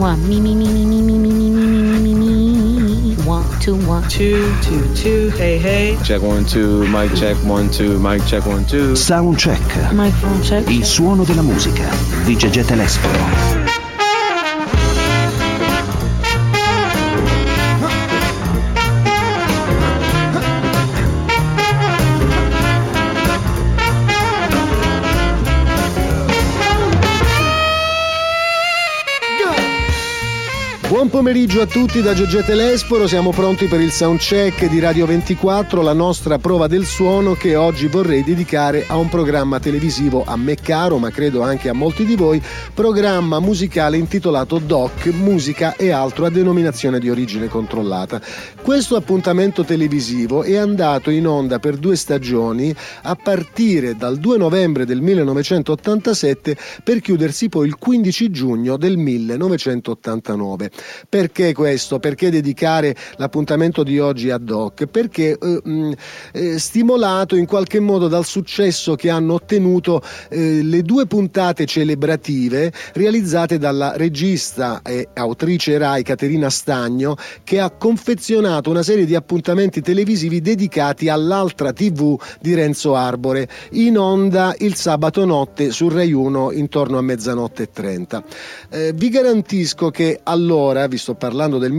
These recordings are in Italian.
1. Me, me, me, me, me, me, me, me, me, me, me, me. 1, 2, 1. 2, 2, 2. Hey, hey. Check 1, 2. Mic check 1, 2. Mic check 1, 2. Sound check. Microphone check. Il suono della musica di Gegè Telesforo. Buon pomeriggio a tutti da Gegè Telesforo, siamo pronti per il soundcheck di Radio 24, la nostra prova del suono che oggi vorrei dedicare a un programma televisivo a me caro, ma credo anche a molti di voi, programma musicale intitolato Doc, musica e altro a denominazione di origine controllata. Questo appuntamento televisivo è andato in onda per 2 stagioni a partire dal 2 novembre del 1987 per chiudersi poi il 15 giugno del 1989. Perché questo? Perché dedicare l'appuntamento di oggi a Doc? Perché stimolato in qualche modo dal successo che hanno ottenuto le 2 puntate celebrative realizzate dalla regista e autrice Rai Caterina Stagno, che ha confezionato una serie di appuntamenti televisivi dedicati all'altra TV di Renzo Arbore, in onda il sabato notte su Rai 1 intorno a 00:30. Vi garantisco che allora, vi sto parlando del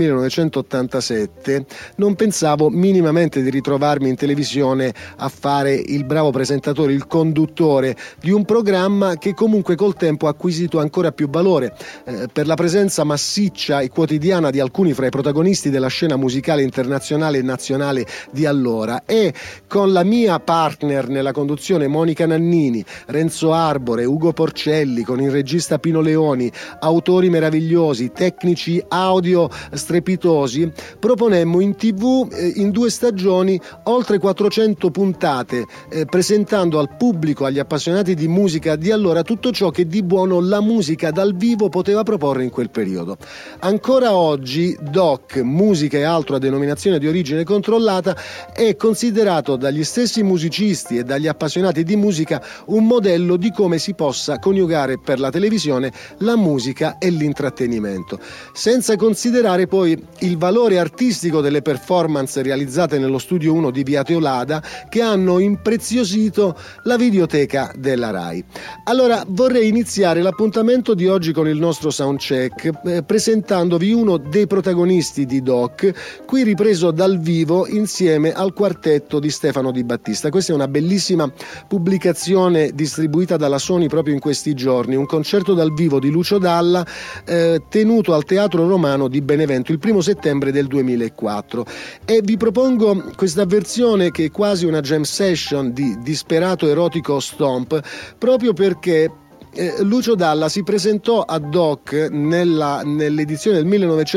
1987, non pensavo minimamente di ritrovarmi in televisione a fare il bravo presentatore, il conduttore di un programma che comunque col tempo ha acquisito ancora più valore per la presenza massiccia e quotidiana di alcuni fra i protagonisti della scena musicale internazionale e nazionale di allora, e con la mia partner nella conduzione Monica Nannini, Renzo Arbore, Ugo Porcelli, con il regista Pino Leoni, autori meravigliosi, tecnici audio strepitosi, proponemmo in TV in 2 stagioni oltre 400 puntate, presentando al pubblico, agli appassionati di musica di allora, tutto ciò che di buono la musica dal vivo poteva proporre in quel periodo. Ancora oggi Doc, musica e altro a denominazione di origine controllata, è considerato dagli stessi musicisti e dagli appassionati di musica un modello di come si possa coniugare per la televisione la musica e l'intrattenimento, senza considerare poi il valore artistico delle performance realizzate nello studio 1 di Via Teolada, che hanno impreziosito la videoteca della Rai. Allora vorrei iniziare l'appuntamento di oggi con il nostro soundcheck presentandovi uno dei protagonisti di Doc, qui ripreso dal vivo insieme al quartetto di Stefano Di Battista. Questa è una bellissima pubblicazione distribuita dalla Sony proprio in questi giorni, un concerto dal vivo di Lucio Dalla tenuto al Teatro Romano di Benevento il 1 settembre del 2004, e vi propongo questa versione che è quasi una jam session di Disperato Erotico Stomp, proprio perché Lucio Dalla si presentò a Doc nell'edizione del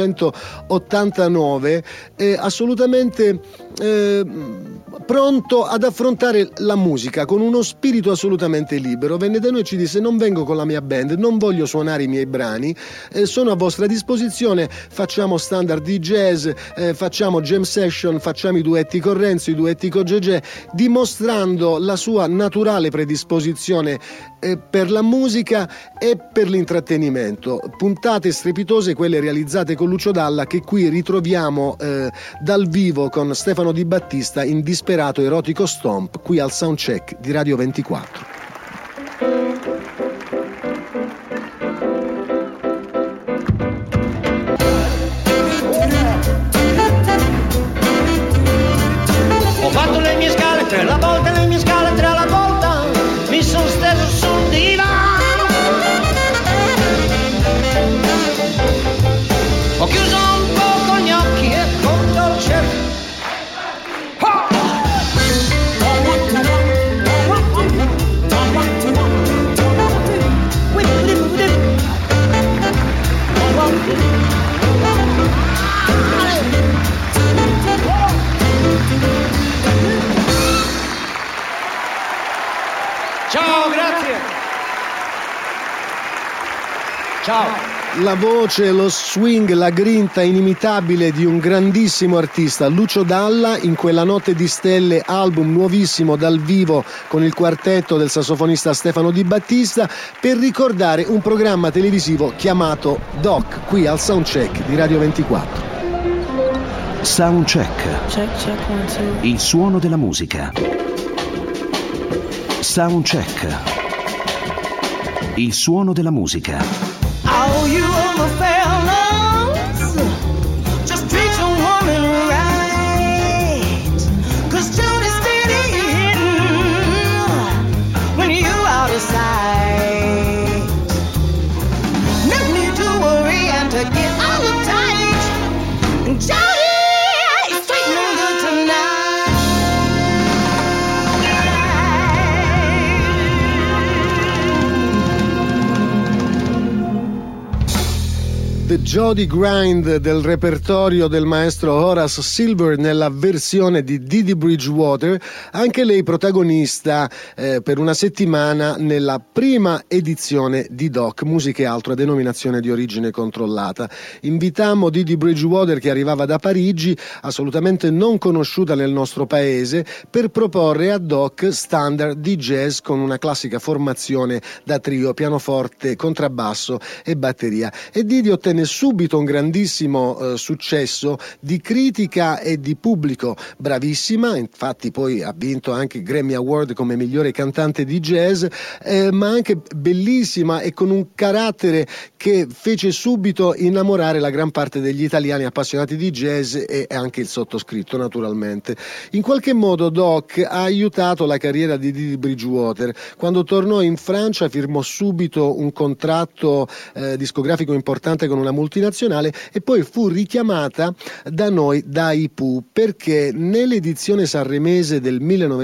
1989 assolutamente pronto ad affrontare la musica con uno spirito assolutamente libero. Venne da noi e ci disse: non vengo con la mia band, non voglio suonare i miei brani, sono a vostra disposizione, facciamo standard di jazz, facciamo jam session, facciamo i duetti con Renzo, i duetti con Gegè, dimostrando la sua naturale predisposizione per la musica e per l'intrattenimento. Puntate strepitose quelle realizzate con Lucio Dalla, che qui ritroviamo dal vivo con Stefano Di Battista in Disperato Erotico Stomp, qui al soundcheck di Radio 24. Ho fatto le mie scale 3 alla volta, le mie scale 3 alla volta, mi sono steso sul divano, ho chiuso un poco gli occhi e con dolce Ciao. La voce, lo swing, la grinta inimitabile di un grandissimo artista, Lucio Dalla, in Quella notte di stelle, album nuovissimo dal vivo con il quartetto del sassofonista Stefano Di Battista, per ricordare un programma televisivo chiamato Doc, qui al Soundcheck di Radio 24. Soundcheck. Check, check, 1, 2. Il suono della musica. Soundcheck. Il suono della musica. All you other fellas, just treat your woman right. 'Cause Johnny's steady hitting when you out of sight. No need to worry and to get all uptight. Johnny, it's sweet and good tonight. The Jody Grind del repertorio del maestro Horace Silver nella versione di Dee Bridgewater, anche lei protagonista per una settimana nella prima edizione di Doc, Musica e altro, a denominazione di origine controllata. Invitammo Dee Bridgewater, che arrivava da Parigi, assolutamente non conosciuta nel nostro paese, per proporre a Doc standard di jazz con una classica formazione da trio, pianoforte, contrabbasso e batteria. E Dee ottenne subito un grandissimo successo di critica e di pubblico. Bravissima, infatti poi ha vinto anche Grammy Award come migliore cantante di jazz, ma anche bellissima e con un carattere che fece subito innamorare la gran parte degli italiani appassionati di jazz e anche il sottoscritto, naturalmente. In qualche modo Doc ha aiutato la carriera di Dee Bridgewater. Quando tornò in Francia firmò subito un contratto discografico importante con una multinazionale e poi fu richiamata da noi dai Pooh, perché nell'edizione sanremese del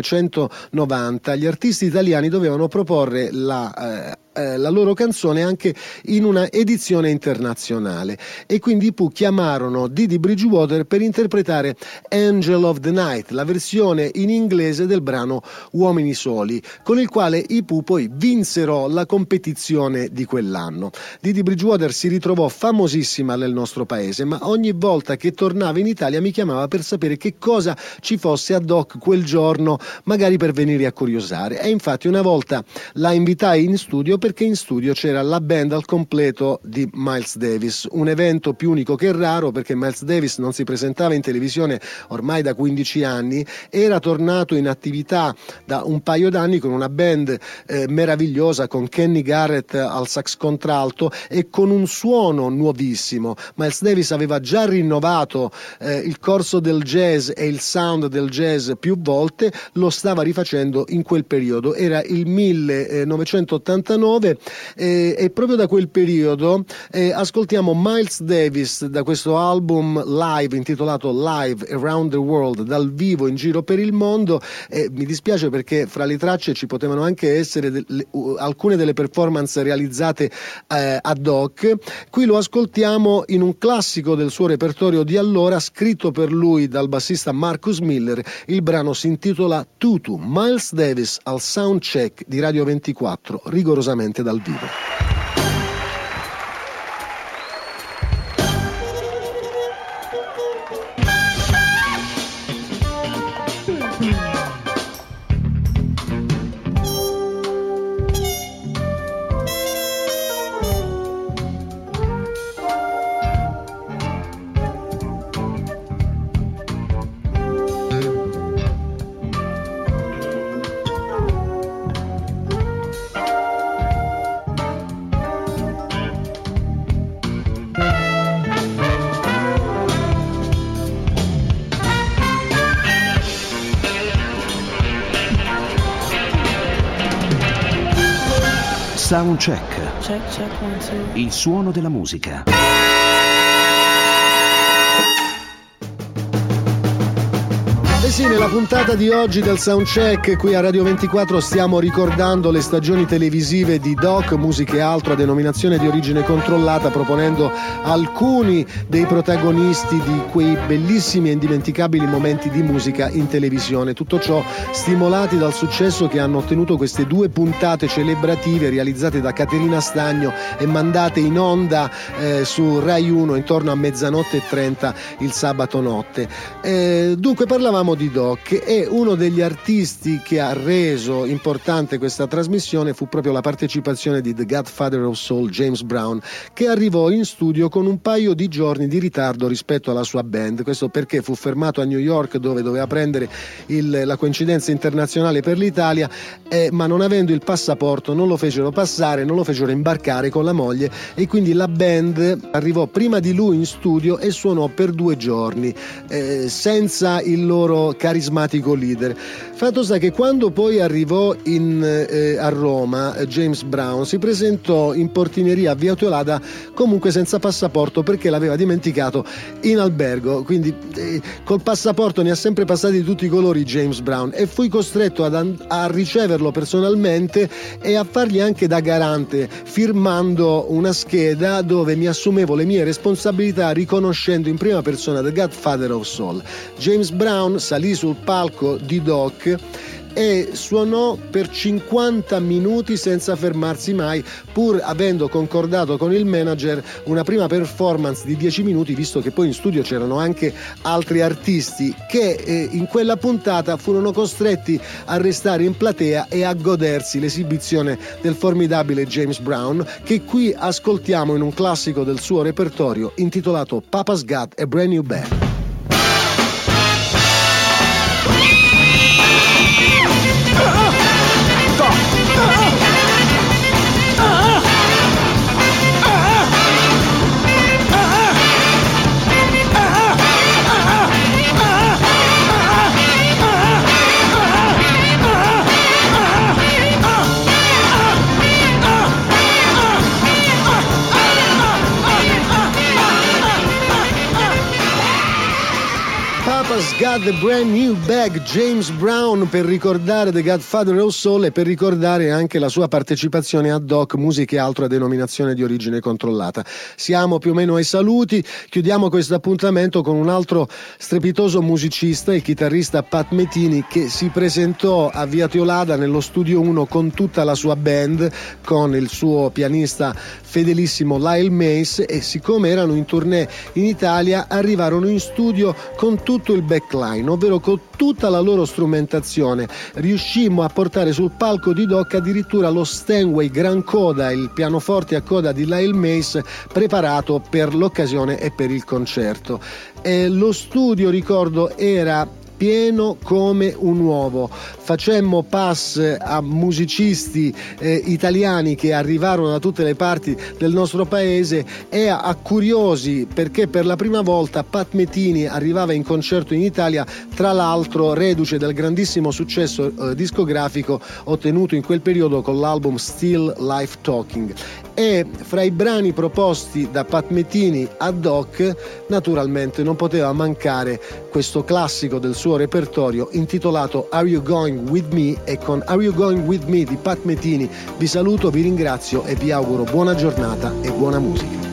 1990 gli artisti italiani dovevano proporre la loro canzone anche in una edizione internazionale, e quindi i Pooh chiamarono Dee Bridgewater per interpretare Angel of the Night, la versione in inglese del brano Uomini Soli, con il quale i Pooh poi vinsero la competizione di quell'anno. Dee Bridgewater si ritrovò famosissima nel nostro paese, ma ogni volta che tornava in Italia mi chiamava per sapere che cosa ci fosse a Doc quel giorno, magari per venire a curiosare, e infatti una volta la invitai in studio perché in studio c'era la band al completo di Miles Davis, un evento più unico che raro, perché Miles Davis non si presentava in televisione ormai da 15 anni, era tornato in attività da un paio d'anni con una band meravigliosa, con Kenny Garrett al sax contralto e con un suono nuovissimo. Miles Davis aveva già rinnovato il corso del jazz e il sound del jazz più volte, lo stava rifacendo in quel periodo, era il 1989, e proprio da quel periodo ascoltiamo Miles Davis da questo album live intitolato Live Around the World, dal vivo in giro per il mondo. Mi dispiace perché fra le tracce ci potevano anche essere alcune delle performance realizzate a Doc. Qui lo ascoltiamo in un classico del suo repertorio di allora, scritto per lui dal bassista Marcus Miller. Il brano si intitola Tutu. Miles Davis al Soundcheck di Radio 24, rigorosamente dal vivo. Soundcheck. Check, check, 1, 2. Il suono della musica. Sì, nella puntata di oggi del Soundcheck qui a Radio 24 stiamo ricordando le stagioni televisive di Doc, musica e altro a denominazione di origine controllata, proponendo alcuni dei protagonisti di quei bellissimi e indimenticabili momenti di musica in televisione. Tutto ciò stimolati dal successo che hanno ottenuto queste due puntate celebrative realizzate da Caterina Stagno e mandate in onda su Rai 1 intorno a 00:30 il sabato notte. Dunque parlavamo di Doc e uno degli artisti che ha reso importante questa trasmissione fu proprio la partecipazione di The Godfather of Soul, James Brown, che arrivò in studio con un paio di giorni di ritardo rispetto alla sua band. Questo perché fu fermato a New York, dove doveva prendere la coincidenza internazionale per l'Italia, ma non avendo il passaporto non lo fecero passare, non lo fecero imbarcare con la moglie, e quindi la band arrivò prima di lui in studio e suonò per 2 giorni senza il loro carismatico leader. Fatto sta che quando poi arrivò a Roma, James Brown si presentò in portineria a Via Teolada comunque senza passaporto, perché l'aveva dimenticato in albergo. Quindi col passaporto ne ha sempre passati di tutti i colori James Brown, e fui costretto a riceverlo personalmente e a fargli anche da garante, firmando una scheda dove mi assumevo le mie responsabilità, riconoscendo in prima persona The Godfather of Soul. James Brown salì sul palco di Doc e suonò per 50 minuti senza fermarsi mai, pur avendo concordato con il manager una prima performance di 10 minuti, visto che poi in studio c'erano anche altri artisti che in quella puntata furono costretti a restare in platea e a godersi l'esibizione del formidabile James Brown, che qui ascoltiamo in un classico del suo repertorio intitolato Papa's Got a Brand New Bag. Got the Brand New Bag, James Brown, per ricordare The Godfather of Soul e per ricordare anche la sua partecipazione a Doc, musica e altro a denominazione di origine controllata. Siamo più o meno ai saluti, chiudiamo questo appuntamento con un altro strepitoso musicista, il chitarrista Pat Metini, che si presentò a Via Teolada nello studio 1 con tutta la sua band, con il suo pianista fedelissimo Lyle Mace, e siccome erano in tournée in Italia arrivarono in studio con tutto il backline, ovvero con tutta la loro strumentazione. Riuscimmo a portare sul palco di Doc addirittura lo Steinway Gran Coda, il pianoforte a coda di Lyle Mace, preparato per l'occasione e per il concerto. Lo studio, ricordo, era pieno come un uovo. Facemmo pass a musicisti italiani che arrivarono da tutte le parti del nostro paese e a curiosi, perché per la prima volta Pat Metini arrivava in concerto in Italia, tra l'altro reduce del grandissimo successo discografico ottenuto in quel periodo con l'album Still Life Talking. E fra i brani proposti da Pat Metini a Doc, naturalmente non poteva mancare questo classico del suo repertorio intitolato Are You Going With Me, e con Are You Going With Me di Pat Metini vi saluto, vi ringrazio e vi auguro buona giornata e buona musica.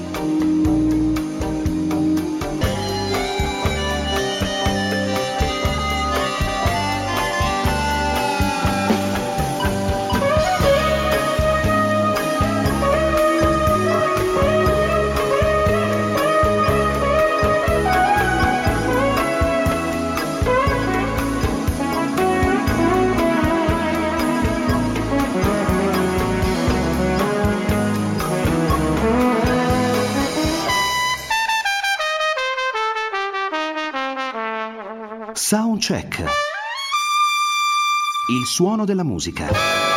Soundcheck. Il suono della musica.